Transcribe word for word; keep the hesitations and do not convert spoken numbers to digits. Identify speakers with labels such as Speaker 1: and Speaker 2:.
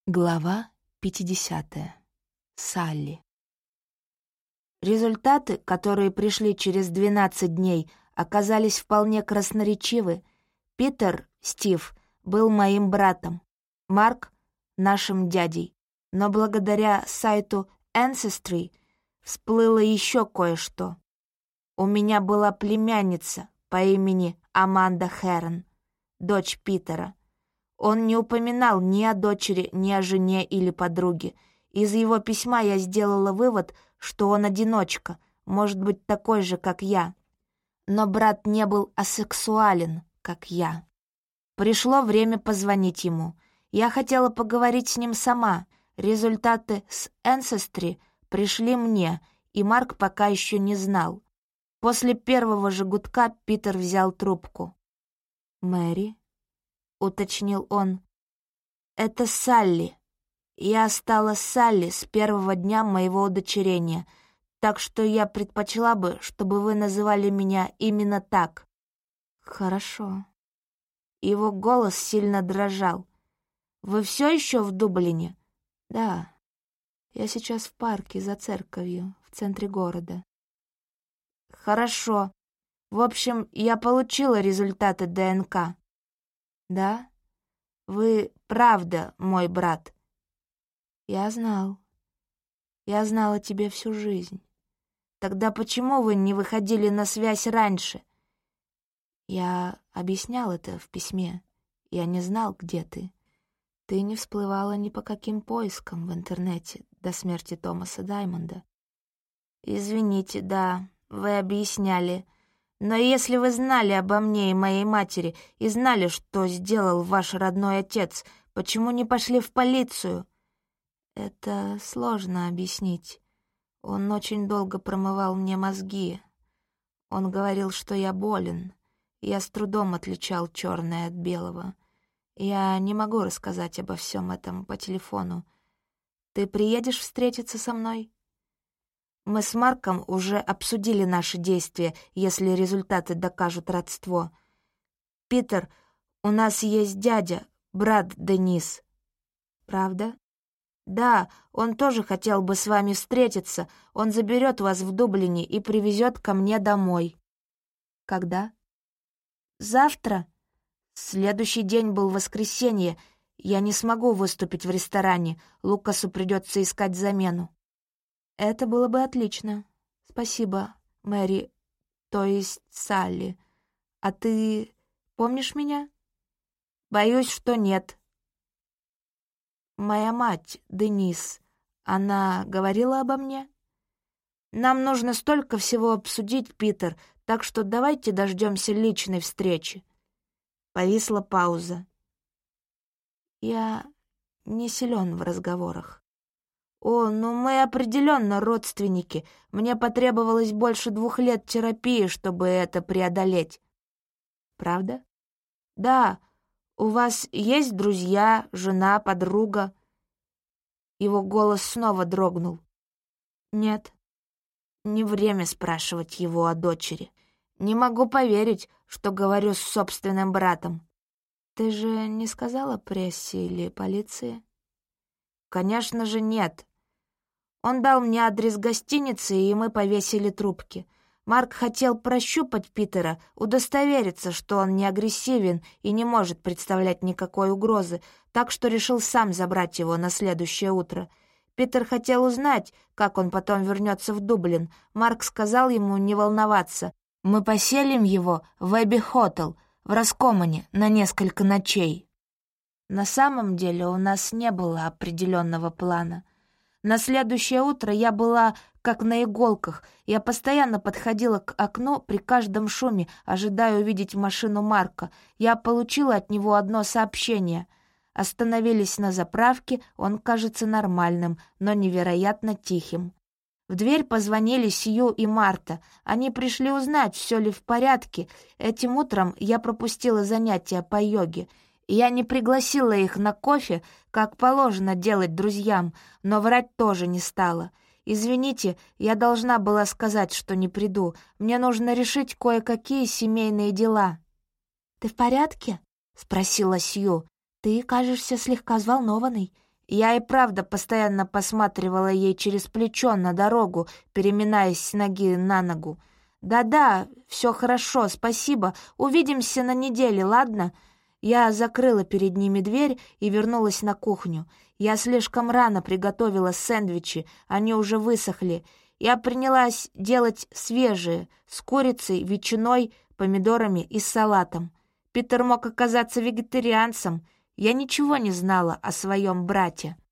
Speaker 1: Глава пятидесятая. Салли. Результаты, которые пришли через двенадцать дней, оказались вполне красноречивы. Питер, Стив, был моим братом, Марк — нашим дядей. Но благодаря сайту Ancestry всплыло еще кое-что. У меня была племянница по имени Аманда Хэрон, дочь Питера. Он не упоминал ни о дочери, ни о жене или подруге. Из его письма я сделала вывод, что он одиночка, может быть, такой же, как я. Но брат не был асексуален, как я. Пришло время позвонить ему. Я хотела поговорить с ним сама. Результаты с Ancestry пришли мне, и Марк пока еще не знал. После первого же гудка Питер взял трубку. «Мэри?» — уточнил он. «Это Салли. Я стала Салли с первого дня моего удочерения, так что я предпочла бы, чтобы вы называли меня именно так». «Хорошо». Его голос сильно дрожал. «Вы все еще в Дублине?» «Да. Я сейчас в парке за церковью, в центре города». «Хорошо. В общем, я получила результаты ДНК». «Да? Вы правда мой брат?» «Я знал. Я знала тебя всю жизнь». «Тогда почему вы не выходили на связь раньше?» «Я объяснял это в письме. Я не знал, где ты. Ты не всплывала ни по каким поискам в интернете до смерти Томаса Даймонда». «Извините, да, вы объясняли. Но если вы знали обо мне и моей матери и знали, что сделал ваш родной отец, почему не пошли в полицию?» «Это сложно объяснить. Он очень долго промывал мне мозги. Он говорил, что я болен. Я с трудом отличал черное от белого. Я не могу рассказать обо всем этом по телефону. Ты приедешь встретиться со мной?» Мы с Марком уже обсудили наши действия, если результаты докажут родство. «Питер, у нас есть дядя, брат Денис». «Правда?» «Да, он тоже хотел бы с вами встретиться. Он заберет вас в Дублине и привезет ко мне домой». «Когда?» «Завтра. Следующий день был воскресенье. Я не смогу выступить в ресторане. Лукасу придется искать замену». «Это было бы отлично. Спасибо, Мэри, то есть Салли. А ты помнишь меня?» «Боюсь, что нет». «Моя мать, Денис, она говорила обо мне?» «Нам нужно столько всего обсудить, Питер, так что давайте дождемся личной встречи». Повисла пауза. «Я не силен в разговорах». «О, ну мы определенно родственники. Мне потребовалось больше двух лет терапии, чтобы это преодолеть». «Правда?» «Да. У вас есть друзья, жена, подруга?» Его голос снова дрогнул. «Нет». Не время спрашивать его о дочери. Не могу поверить, что говорю с собственным братом. «Ты же не сказала прессе или полиции?» «Конечно же нет. Он дал мне адрес гостиницы, и мы повесили трубки. Марк хотел прощупать Питера, удостовериться, что он не агрессивен и не может представлять никакой угрозы, так что решил сам забрать его на следующее утро. Питер хотел узнать, как он потом вернется в Дублин. Марк сказал ему не волноваться. Мы поселим его в Эбби Хотел, в Раскомане, на несколько ночей». На самом деле у нас не было определенного плана. На следующее утро я была как на иголках. Я постоянно подходила к окну при каждом шуме, ожидая увидеть машину Марка. Я получила от него одно сообщение. Остановились на заправке, он кажется нормальным, но невероятно тихим. В дверь позвонили Сью и Марта. Они пришли узнать, все ли в порядке. Этим утром я пропустила занятия по йоге. Я не пригласила их на кофе, как положено делать друзьям, но врать тоже не стала. «Извините, я должна была сказать, что не приду. Мне нужно решить кое-какие семейные дела». «Ты в порядке?» — спросила Сью. «Ты кажешься слегка взволнованной. Я и правда постоянно посматривала ей через плечо на дорогу, переминаясь с ноги на ногу. «Да-да, все хорошо, спасибо. Увидимся на неделе, ладно?» Я закрыла перед ними дверь и вернулась на кухню. Я слишком рано приготовила сэндвичи, они уже высохли. Я принялась делать свежие, с курицей, ветчиной, помидорами и салатом. Питер мог оказаться вегетарианцем. Я ничего не знала о своем брате.